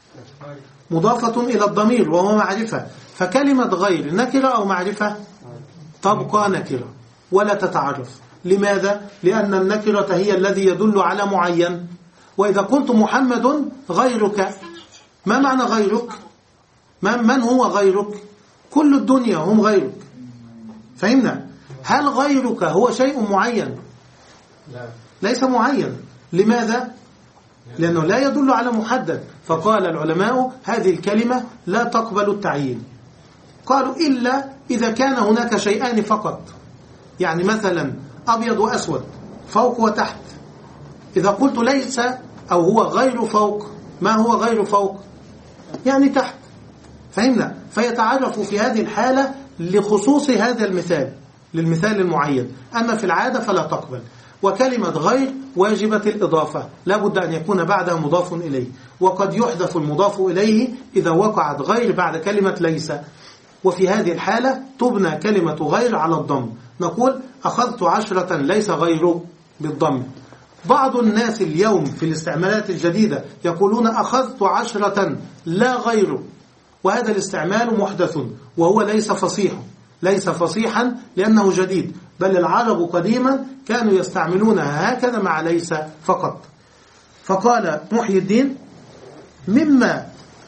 مضافة إلى الضمير وهو معرفة، فكلمة غير نكرة أو معرفة؟ تبقى نكرة ولا تتعرف. لماذا؟ لأن النكرة هي الذي يدل على معين. وإذا قلت محمد غيرك، ما معنى غيرك؟ من هو غيرك؟ كل الدنيا هم غيرك. فهمنا؟ هل غيرك هو شيء معين؟ لا، ليس معين. لماذا؟ لأنه لا يدل على محدد. فقال العلماء هذه الكلمة لا تقبل التعيين. قالوا إلا إذا كان هناك شيئان فقط، يعني مثلا أبيض وأسود فوق وتحت. إذا قلت ليس أو هو غير فوق، ما هو غير فوق؟ يعني تحت. فهمنا؟ فيتعرف في هذه الحالة لخصوص هذا المثال، للمثال المعين. أما في العادة فلا تقبل. وكلمة غير واجبة الإضافة، لا بد أن يكون بعدها مضاف إليه، وقد يحذف المضاف إليه إذا وقعت غير بعد كلمة ليس. وفي هذه الحالة تبنى كلمة غير على الضم، نقول أخذت عشرة ليس غير بالضم. بعض الناس اليوم في الاستعمالات الجديدة يقولون أخذت عشرة لا غير، وهذا الاستعمال محدث وهو ليس فصيح، ليس فصيحا لأنه جديد، بل العرب قديما كانوا يستعملونها هكذا مع ليس فقط. فقال محي الدين مما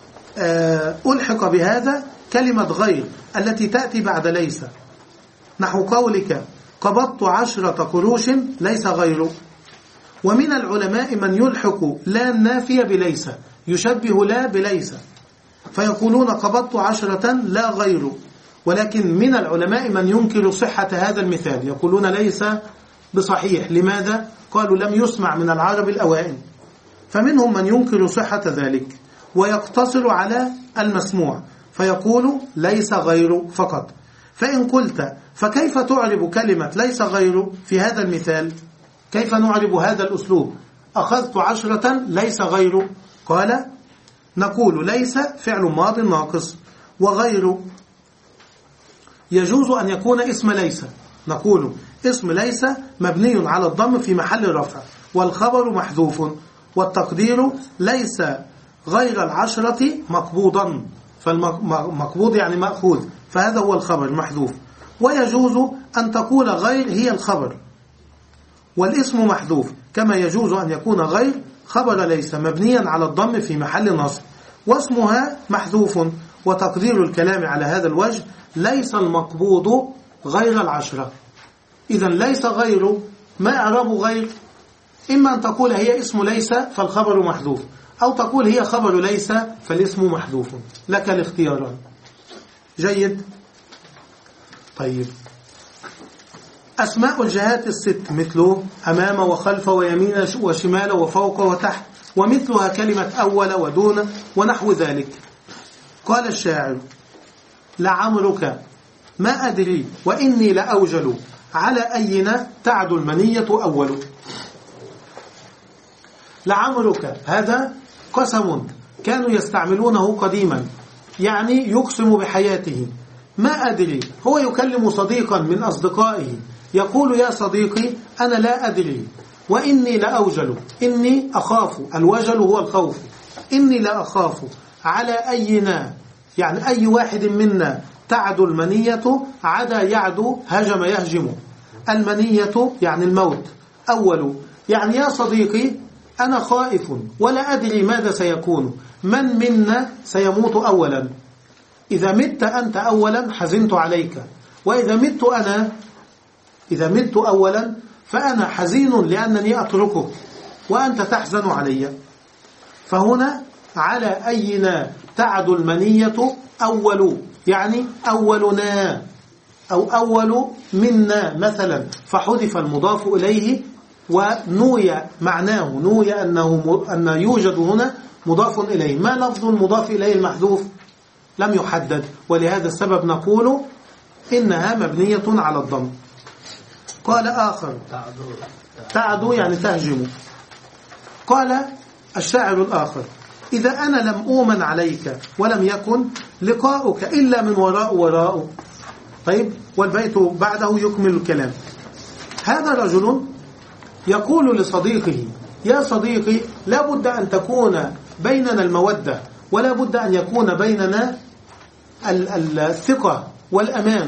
ألحق بهذا كلمة غير التي تأتي بعد ليس، نحو قولك قبضت عشرة قروش ليس غيره. ومن العلماء من يلحق لا النافية بليس، يشبه لا بليس، فيقولون قبضت عشرة لا غيره. ولكن من العلماء من ينكر صحة هذا المثال، يقولون ليس بصحيح. لماذا؟ قالوا لم يسمع من العرب الأوائل. فمنهم من ينكر صحة ذلك ويقتصر على المسموع، فيقول ليس غير فقط. فإن قلت فكيف تعرب كلمة ليس غير في هذا المثال؟ كيف نعرب هذا الأسلوب؟ أخذت عشرة ليس غير. قال نقول ليس فعل ماض ناقص، وغير يجوز أن يكون اسم ليس. نقول اسم ليس مبني على الضم في محل رفع، والخبر محذوف، والتقدير ليس غير العشرة مقبوضا، فالمقبوض يعني مأخوذ، فهذا هو الخبر محذوف. ويجوز أن تقول غير هي الخبر والاسم محذوف، كما يجوز أن يكون غير خبر ليس مبنيا على الضم في محل نصب واسمها محذوف. وتقدير الكلام على هذا الوجه ليس المقبوض غير العشرة. إذن ليس غير، ما إعراب غير؟ إما أن تقول هي اسم ليس فالخبر محذوف، أو تقول هي خبر ليس فالاسم محذوف، لك الاختياران. جيد. طيب، أسماء الجهات الست مثل أمام وخلف ويمين وشمال وفوق وتحت، ومثلها كلمة أول ودون ونحو ذلك. قال الشاعر لعمرك ما أدري وإني لأوجل على أينا تعد المنية أول. لعمرك هذا قسم كانوا يستعملونه قديما، يعني يقسم بحياته. ما أدري هو يكلم صديقا من أصدقائه يقول يا صديقي أنا لا أدري، وإني لأوجل، إني أخاف، الوجل هو الخوف، إني لأخاف على أينا، يعني أي واحد منا تعد المنية، عدا يعدو هجم يهجم، المنية يعني الموت، أول يعني يا صديقي أنا خائف ولا أدري ماذا سيكون، من منا سيموت أولا، إذا مت أنت أولا حزنت عليك، وإذا مت أنا إذا مت أولا فأنا حزين لأنني أتركك وأنت تحزن علي. فهنا على أينا تعد المنية أول، يعني أولنا أو أول منا مثلا، فحذف المضاف إليه ونوي معناه، نوي أنه أن يوجد هنا مضاف إليه. ما لفظ المضاف إليه المحذوف؟ لم يحدد، ولهذا السبب نقول إنها مبنية على الضم. قال آخر تعدو يعني تهجم. قال الشاعر الآخر إذا أنا لم أؤمن عليك ولم يكن لقاؤك إلا من وراء وراء. طيب، والبيت بعده يكمل الكلام. هذا رجل يقول لصديقه يا صديقي لا بد أن تكون بيننا المودة، ولا بد أن يكون بيننا الثقة والأمان.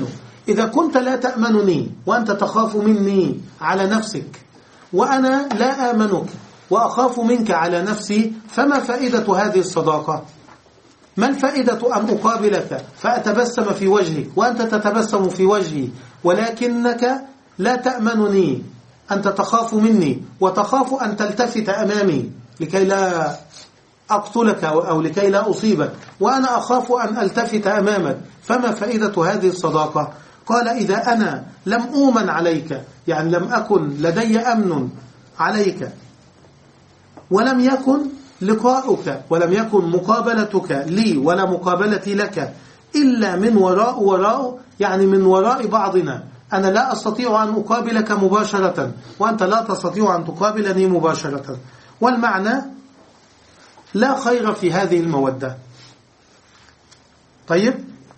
إذا كنت لا تأمنني وأنت تخاف مني على نفسك وأنا لا آمنك وأخاف منك على نفسي، فما فائدة هذه الصداقة؟ ما الفائدة أن أقابلك فأتبسم في وجهك وأنت تتبسم في وجهي ولكنك لا تأمنني، أنت تخاف مني وتخاف أن تلتفت أمامي لكي لا أقتلك أو لكي لا أصيبك، وأنا أخاف أن ألتفت أمامك، فما فائدة هذه الصداقة؟ قال إذا أنا لم أؤمن عليك، يعني لم أكن لدي أمن عليك، ولم يكن لقاؤك ولم يكن مقابلتك لي ولا مقابلتي لك إلا من وراء وراء، يعني من وراء بعضنا، أنا لا أستطيع أن أقابلك مباشرة وأنت لا تستطيع أن تقابلني مباشرة، والمعنى لا خير في هذه المودة. طيب،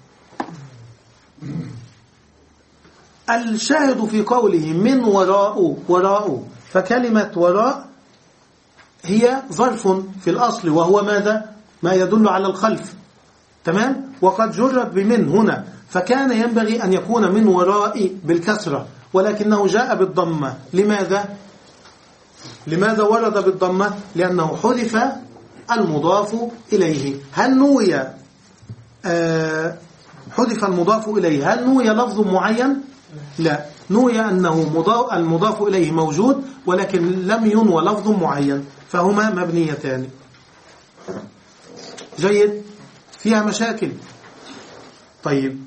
الشاهد في قوله من وراء وراء، فكلمة وراء هي ظرف في الأصل، وهو ماذا؟ ما يدل على الخلف، تمام؟ وقد جرت بمن هنا، فكان ينبغي أن يكون من وراء بالكسرة، ولكنه جاء بالضمة. لماذا؟ لماذا ورد بالضمة؟ لأنه حذف المضاف إليه. هل نوي آه حذف المضاف إليه، هل نوي لفظ معين؟ لا، نوي أنه المضاف إليه موجود ولكن لم ينوى لفظ معين، فهما مبنيتان. جيد، فيها مشاكل. طيب،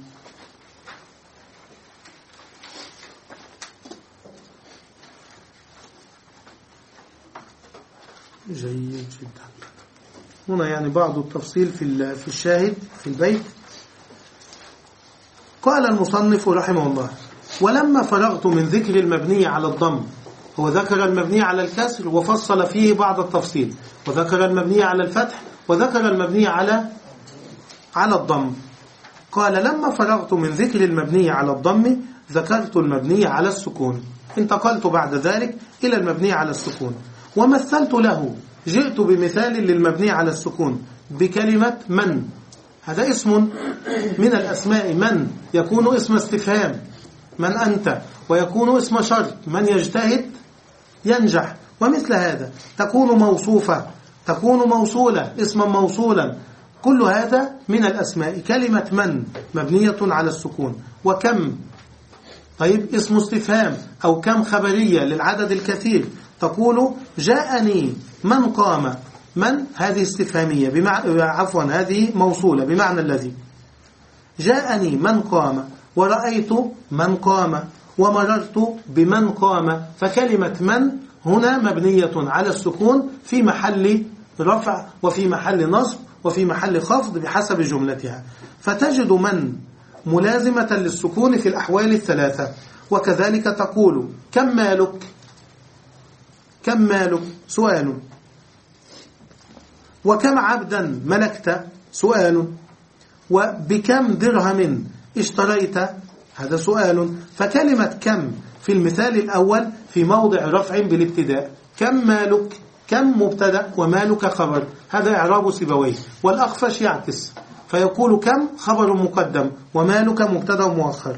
جيد جدا. هنا يعني بعض التفصيل في في الشاهد في البيت. قال المصنف رحمه الله: ولما فرغت من ذكر المبني على الضم، هو ذكر المبني على الكسر وفصل فيه بعض التفصيل، وذكر المبني على الفتح، وذكر المبني على على الضم. قال: لما فرغت من ذكر المبني على الضم ذكرت المبني على السكون، انتقلت بعد ذلك إلى المبني على السكون، ومثلت له، جئت بمثال للمبني على السكون بكلمة من. هذا اسم من الأسماء، من يكون اسم استفهام، من أنت، ويكون اسم شرط، من يجتهد ينجح، ومثل هذا تكون موصوفة، تكون موصولة، اسما موصولا، كل هذا من الأسماء. كلمة من مبنية على السكون. وكم، طيب، اسم استفهام، أو كم خبرية للعدد الكثير، تقول جاءني من قام، من هذه استفهامية بمعنى، عفوا هذه موصولة بمعنى الذي. جاءني من قام، ورأيت من قام، ومررت بمن قام، فكلمة من هنا مبنية على السكون في محل رفع وفي محل نصب وفي محل خفض بحسب جملتها، فتجد من ملازمة للسكون في الأحوال الثلاثة. وكذلك تقول كم مالك، كم مالك سؤال، وكم عبدا ملكت سؤال، وبكم درهم اشتريت هذا سؤال. فكلمة كم في المثال الأول في موضع رفع بالابتداء، كم مالك، كم مبتدأ ومالك خبر، هذا إعراب سيبويه. والأخفش يعكس فيقول كم خبر مقدم ومالك مبتدأ مؤخر.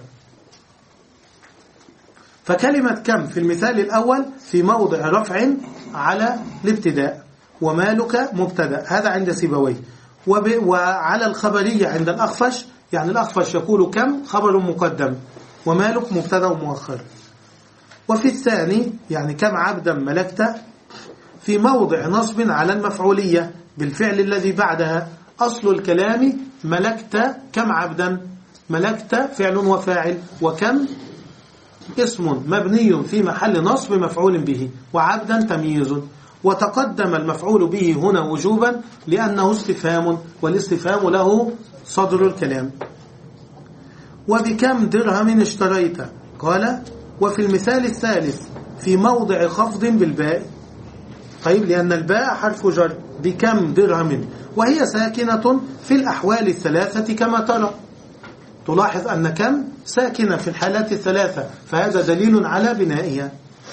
فكلمة كم في المثال الأول في موضع رفع على الابتداء، ومالك مبتدأ، هذا عند سيبويه. وعلى الخبرية عند الأخفش، يعني الأخفش يقول كم خبر مقدم ومالك مبتدأ مؤخر. وفي الثاني يعني كم عبدا ملكت في موضع نصب على المفعولية بالفعل الذي بعدها. أصل الكلام ملكت كم عبدا، ملكت فعل وفاعل، وكم اسم مبني في محل نصب مفعول به، وعبدا تمييز. وتقدم المفعول به هنا وجوبا لأنه استفهام، والاستفهام له صدر الكلام. وبكم درهم اشتريت، قال وفي المثال الثالث في موضع خفض بالباء، طيب لأن الباء حرف جر، بكم درهم، وهي ساكنة في الأحوال الثلاثة كما ترى. تلاحظ أن كم ساكنة في الحالات الثلاثة، فهذا دليل على بنائها.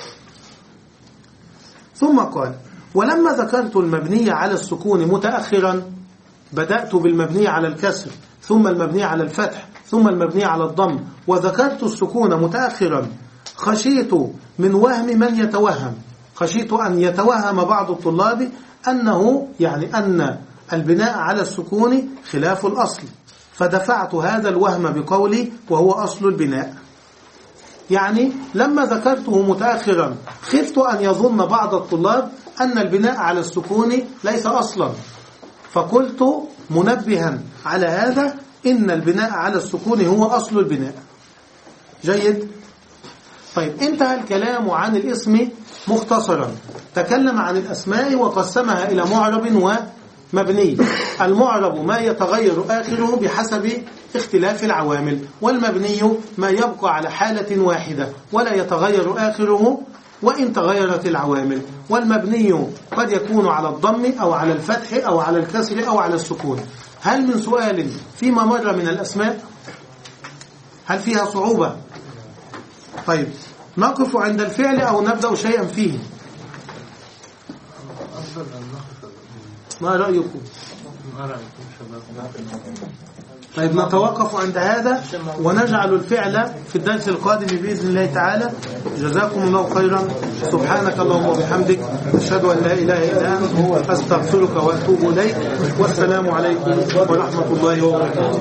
ثم قال ولما ذكرت المبني على السكون متأخرا، بدأت بالمبني على الكسر ثم المبني على الفتح ثم المبني على الضم، وذكرت السكون متأخرا خشيت من وهم من يتوهم، خشيت أن يتوهم بعض الطلاب أنه يعني أن البناء على السكون خلاف الأصل، فدفعت هذا الوهم بقولي وهو أصل البناء. يعني لما ذكرته متأخرا خفت أن يظن بعض الطلاب أن البناء على السكون ليس أصلا، فقلت منبها على هذا إن البناء على السكون هو أصل البناء. جيد. طيب انتهى الكلام عن الاسم مختصرا، تكلم عن الأسماء وقسمها إلى معرب ومبني. المعرب ما يتغير آخره بحسب اختلاف العوامل، والمبني ما يبقى على حالة واحدة ولا يتغير آخره وإن تغيرت العوامل. والمبني قد يكون على الضم أو على الفتح أو على الكسر أو على السكون. هل من سؤال فيما مر من الأسماء؟ هل فيها صعوبة؟ طيب نقف عند الفعل أو نبدأ شيئا فيه؟ ما رأيكم؟ طيب نتوقف عند هذا ونجعل الفعل في الدرس القادم بإذن الله تعالى. جزاكم الله خيرا. سبحانك اللهم وبحمدك، أشهد أن لا إله إلا أنت، أستغفرك وأتوب إليك، والسلام عليكم ورحمة الله وبركاته.